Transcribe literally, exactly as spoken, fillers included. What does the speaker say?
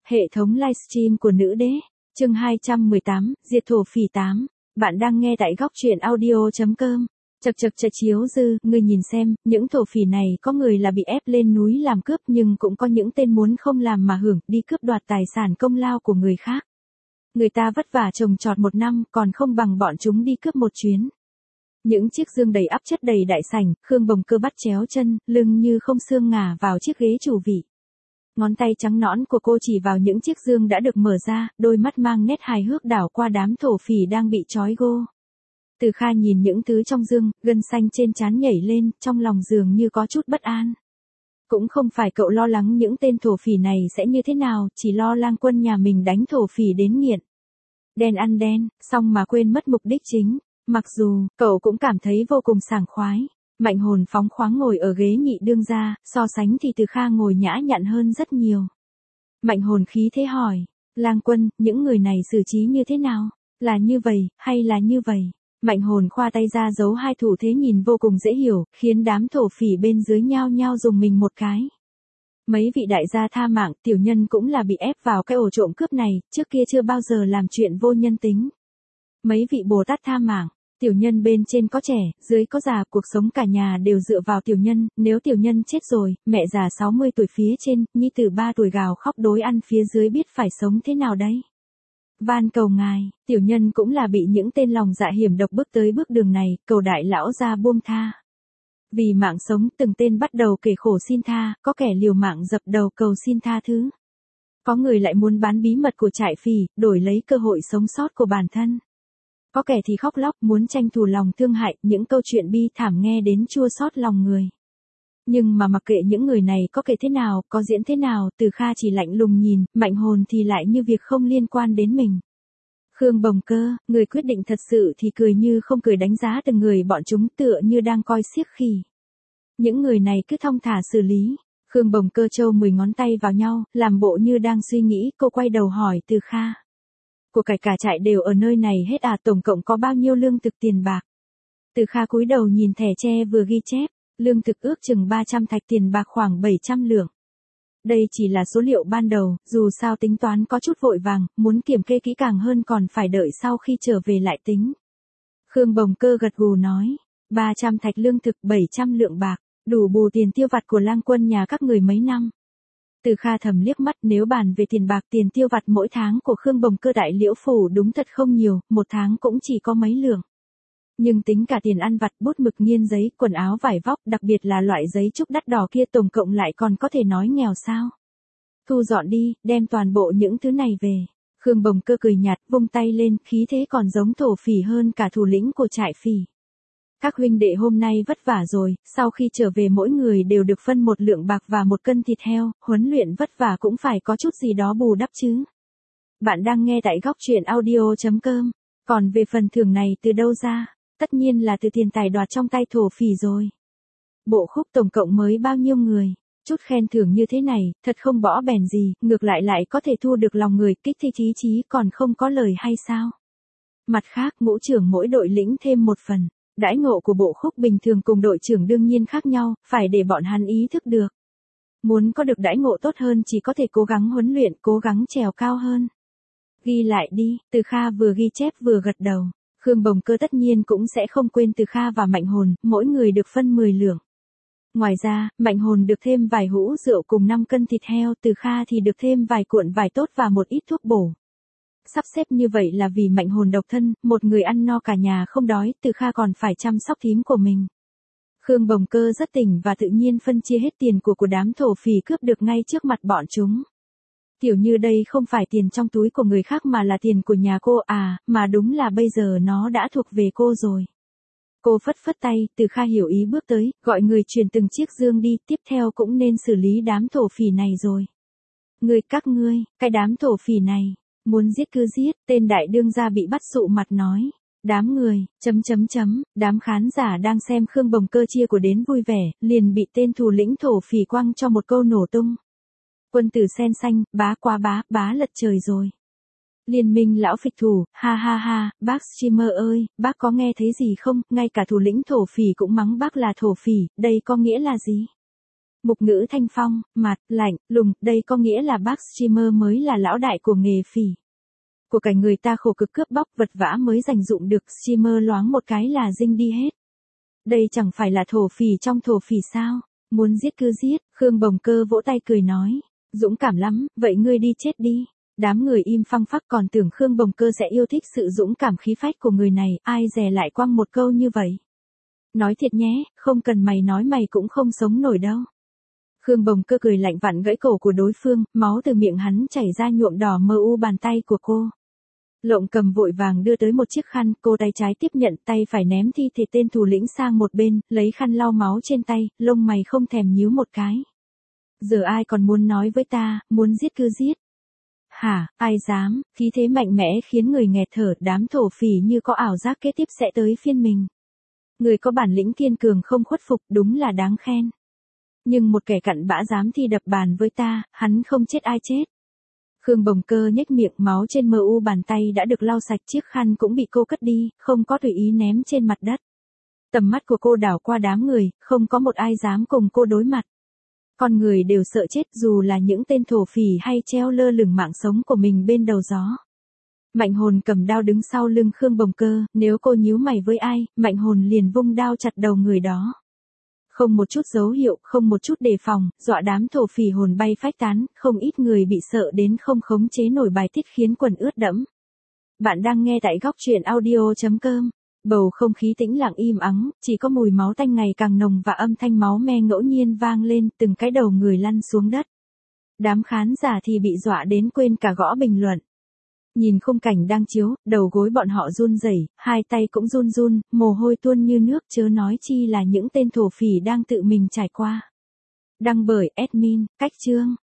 Hệ thống livestream của nữ đế, chương hai trăm mười tám, diệt thổ phỉ tám. Bạn đang nghe tại góc truyện audio chấm com. Chật chật chật chiếu dư, ngươi nhìn xem, những thổ phỉ này có người là bị ép lên núi làm cướp nhưng cũng có những tên muốn không làm mà hưởng, đi cướp đoạt tài sản công lao của người khác. Người ta vất vả trồng trọt một năm còn không bằng bọn chúng đi cướp một chuyến. Những chiếc dương đầy ắp chất đầy đại sảnh, Khương Bồng Cơ bắt chéo chân, lưng như không xương ngả vào chiếc ghế chủ vị. Ngón tay trắng nõn của cô chỉ vào những chiếc dương đã được mở ra, đôi mắt mang nét hài hước đảo qua đám thổ phỉ đang bị trói gô. Từ Kha nhìn những thứ trong dương, gân xanh trên trán nhảy lên, trong lòng dường như có chút bất an. Cũng không phải cậu lo lắng những tên thổ phỉ này sẽ như thế nào, chỉ lo Lang Quân nhà mình đánh thổ phỉ đến nghiện. Đen ăn đen, xong mà quên mất mục đích chính. Mặc dù, cậu cũng cảm thấy vô cùng sảng khoái. Mạnh Hồn phóng khoáng ngồi ở ghế nhị đương gia, so sánh thì Từ Kha ngồi nhã nhặn hơn rất nhiều. Mạnh Hồn khí thế hỏi, Lang Quân, những người này xử trí như thế nào? Là như vậy, hay là như vậy? Mạnh Hồn khoa tay ra giấu hai thủ thế nhìn vô cùng dễ hiểu, khiến đám thổ phỉ bên dưới nhao nhao dùng mình một cái. Mấy vị đại gia tha mạng, tiểu nhân cũng là bị ép vào cái ổ trộm cướp này, trước kia chưa bao giờ làm chuyện vô nhân tính. Mấy vị Bồ Tát tha mạng. Tiểu nhân bên trên có trẻ, dưới có già, cuộc sống cả nhà đều dựa vào tiểu nhân, nếu tiểu nhân chết rồi, mẹ già sáu mươi tuổi phía trên, nhi tử ba tuổi gào khóc đối ăn phía dưới biết phải sống thế nào đấy. Van cầu ngài, tiểu nhân cũng là bị những tên lòng dạ hiểm độc bước tới bước đường này, cầu đại lão ra buông tha. Vì mạng sống từng tên bắt đầu kể khổ xin tha, có kẻ liều mạng dập đầu cầu xin tha thứ. Có người lại muốn bán bí mật của trại phỉ, đổi lấy cơ hội sống sót của bản thân. Có kẻ thì khóc lóc muốn tranh thủ lòng thương hại, những câu chuyện bi thảm nghe đến chua xót lòng người. Nhưng mà mặc kệ những người này có kể thế nào, có diễn thế nào, Từ Kha chỉ lạnh lùng nhìn, Mạnh Hồn thì lại như việc không liên quan đến mình. Khương Bồng Cơ, người quyết định thật sự thì cười như không cười đánh giá từng người bọn chúng tựa như đang coi xiếc khỉ. Những người này cứ thong thả xử lý. Khương Bồng Cơ trâu mười ngón tay vào nhau, làm bộ như đang suy nghĩ, cô quay đầu hỏi Từ Kha. Của cải cả trại đều ở nơi này hết à, tổng cộng có bao nhiêu lương thực tiền bạc? Từ Kha cúi đầu nhìn thẻ tre vừa ghi chép, lương thực ước chừng ba trăm thạch, tiền bạc khoảng bảy trăm lượng. Đây chỉ là số liệu ban đầu, dù sao tính toán có chút vội vàng, muốn kiểm kê kỹ càng hơn còn phải đợi sau khi trở về lại tính. Khương Bồng Cơ gật gù nói, ba trăm thạch lương thực, bảy trăm lượng bạc, đủ bù tiền tiêu vặt của Lang Quân nhà các người mấy năm. Từ Kha thầm liếc mắt, nếu bàn về tiền bạc tiền tiêu vặt mỗi tháng của Khương Bồng Cơ đại liễu phủ đúng thật không nhiều, một tháng cũng chỉ có mấy lượng. Nhưng tính cả tiền ăn vặt, bút mực, nghiên giấy, quần áo vải vóc, đặc biệt là loại giấy trúc đắt đỏ kia, tổng cộng lại còn có thể nói nghèo sao. Thu dọn đi, đem toàn bộ những thứ này về. Khương Bồng Cơ cười nhạt, vung tay lên, khí thế còn giống thổ phỉ hơn cả thủ lĩnh của trại phỉ. Các huynh đệ hôm nay vất vả rồi, sau khi trở về mỗi người đều được phân một lượng bạc và một cân thịt heo, huấn luyện vất vả cũng phải có chút gì đó bù đắp chứ. Bạn đang nghe tại góc truyện audio chấm com. Còn về phần thưởng này từ đâu ra? Tất nhiên là từ tiền tài đoạt trong tay thổ phỉ rồi. Bộ khúc tổng cộng mới bao nhiêu người? Chút khen thưởng như thế này, thật không bỏ bèn gì, ngược lại lại có thể thu được lòng người, kích thích ý chí, còn không có lời hay sao? Mặt khác, ngũ trưởng mỗi đội lĩnh thêm một phần. Đãi ngộ của bộ khúc bình thường cùng đội trưởng đương nhiên khác nhau, phải để bọn hắn ý thức được. Muốn có được đãi ngộ tốt hơn chỉ có thể cố gắng huấn luyện, cố gắng trèo cao hơn. Ghi lại đi, Từ Kha vừa ghi chép vừa gật đầu. Khương Bồng Cơ tất nhiên cũng sẽ không quên Từ Kha và Mạnh Hồn, mỗi người được phân mười lượng. Ngoài ra, Mạnh Hồn được thêm vài hũ rượu cùng năm cân thịt heo, Từ Kha thì được thêm vài cuộn vải tốt và một ít thuốc bổ. Sắp xếp như vậy là vì Mạnh Hồn độc thân, một người ăn no cả nhà không đói, Từ Kha còn phải chăm sóc thím của mình. Khương Bồng Cơ rất tỉnh và tự nhiên phân chia hết tiền của của đám thổ phỉ cướp được ngay trước mặt bọn chúng. Tiểu Như đây không phải tiền trong túi của người khác mà là tiền của nhà cô à, mà đúng là bây giờ nó đã thuộc về cô rồi. Cô phất phất tay, Từ Kha hiểu ý bước tới, gọi người chuyển từng chiếc dương đi, tiếp theo cũng nên xử lý đám thổ phỉ này rồi. Ngươi các ngươi, cái đám thổ phỉ này. Muốn giết cứ giết, tên đại đương gia bị bắt sụ mặt nói. Đám người, chấm chấm chấm, đám khán giả đang xem Khương Bồng Cơ chia của đến vui vẻ, liền bị tên thủ lĩnh thổ phỉ quăng cho một câu nổ tung. Quân tử sen xanh, bá quá bá, bá lật trời rồi. Liên minh lão phịch thủ, ha ha ha, bác streamer ơi, bác có nghe thấy gì không, ngay cả thủ lĩnh thổ phỉ cũng mắng bác là thổ phỉ, đây có nghĩa là gì? Mục ngữ thanh phong, mặt, lạnh, lùng, đây có nghĩa là bác streamer mới là lão đại của nghề phỉ. Của cảnh người ta khổ cực cướp bóc vật vã mới dành dụng được, streamer loáng một cái là dinh đi hết. Đây chẳng phải là thổ phỉ trong thổ phỉ sao? Muốn giết cứ giết, Khương Bồng Cơ vỗ tay cười nói. Dũng cảm lắm, vậy ngươi đi chết đi. Đám người im phăng phắc còn tưởng Khương Bồng Cơ sẽ yêu thích sự dũng cảm khí phách của người này, ai dè lại quăng một câu như vậy. Nói thiệt nhé, không cần mày nói mày cũng không sống nổi đâu. Khương Bồng Cơ cười lạnh vặn gãy cổ của đối phương, máu từ miệng hắn chảy ra nhuộm đỏ mờ u bàn tay của cô. Lộng Cầm vội vàng đưa tới một chiếc khăn, cô tay trái tiếp nhận, tay phải ném thi thể tên thủ lĩnh sang một bên, lấy khăn lau máu trên tay, lông mày không thèm nhíu một cái. Giờ ai còn muốn nói với ta, muốn giết cứ giết. Hả, ai dám, khí thế mạnh mẽ khiến người nghẹt thở, đám thổ phỉ như có ảo giác kế tiếp sẽ tới phiên mình. Người có bản lĩnh kiên cường không khuất phục đúng là đáng khen. Nhưng một kẻ cặn bã dám thi đập bàn với ta, hắn không chết ai chết. Khương Bồng Cơ nhếch miệng, máu trên mờ u bàn tay đã được lau sạch, chiếc khăn cũng bị cô cất đi, không có tùy ý ném trên mặt đất. Tầm mắt của cô đảo qua đám người, không có một ai dám cùng cô đối mặt. Con người đều sợ chết dù là những tên thổ phỉ hay treo lơ lửng mạng sống của mình bên đầu gió. Mạnh Hồn cầm đao đứng sau lưng Khương Bồng Cơ, nếu cô nhíu mày với ai, Mạnh Hồn liền vung đao chặt đầu người đó. Không một chút dấu hiệu, không một chút đề phòng, dọa đám thổ phỉ hồn bay phách tán, không ít người bị sợ đến không khống chế nổi bài tiết khiến quần ướt đẫm. Bạn đang nghe tại góc truyện audio chấm com. Bầu không khí tĩnh lặng im ắng, chỉ có mùi máu tanh ngày càng nồng và âm thanh máu me ngẫu nhiên vang lên, từng cái đầu người lăn xuống đất. Đám khán giả thì bị dọa đến quên cả gõ bình luận. Nhìn khung cảnh đang chiếu, đầu gối bọn họ run rẩy, hai tay cũng run run, mồ hôi tuôn như nước, chớ nói chi là những tên thổ phỉ đang tự mình trải qua. Đăng bởi admin, Cách Chương.